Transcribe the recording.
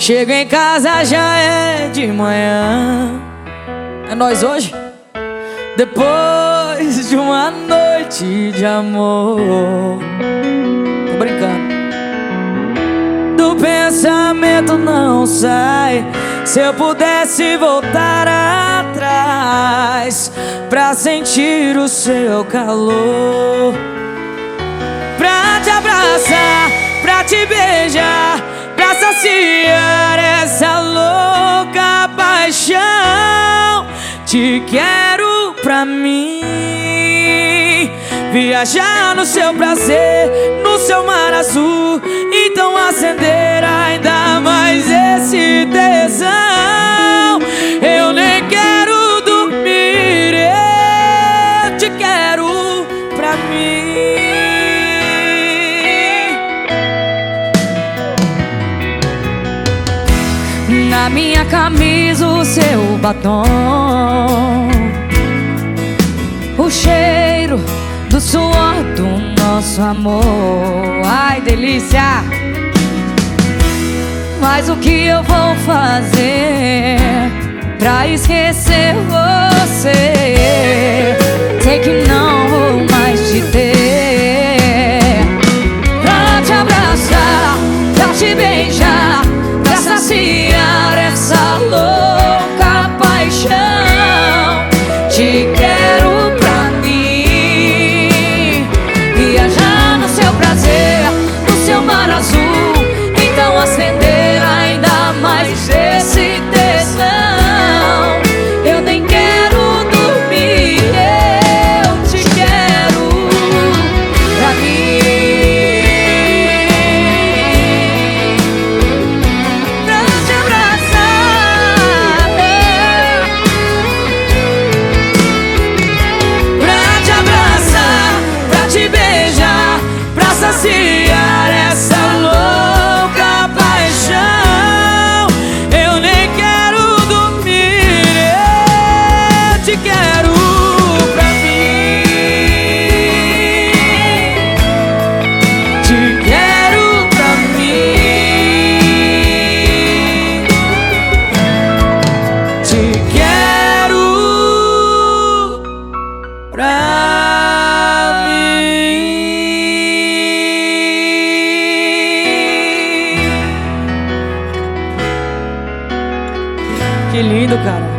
Chego em casa já é de manhã. É nóis hoje? Depois de uma noite de amor. Tô brincando. Do pensamento não sai. Se eu pudesse voltar atrás pra sentir o seu calor, pra te abraçar, pra te beijar, pra saciar essa louca paixão. Te quero pra mim, viajar no seu prazer, no seu mar azul. Então acender ainda mais esse tesão. Eu nem quero dormir, eu te quero pra mim. Na minha camisa o seu batom, o cheiro do suor do nosso amor. Ai, delícia! Mas o que eu vou fazer pra esquecer você? Sei que não vou mais te ter, pra te abraçar, pra te beijar, pra saciar essa louca paixão. Te quero pra mim, viajar no seu prazer, no seu mar azul. Então acender ainda mais esse tesão. Eu nem quero dormir, eu te quero pra mim. Pra te abraçar, pra te abraçar, pra te beijar, pra saciar essa louca paixão. Eu nem quero dormir, eu te quero pra mim. Te quero pra mim. Te quero pra mim. Que lindo, cara.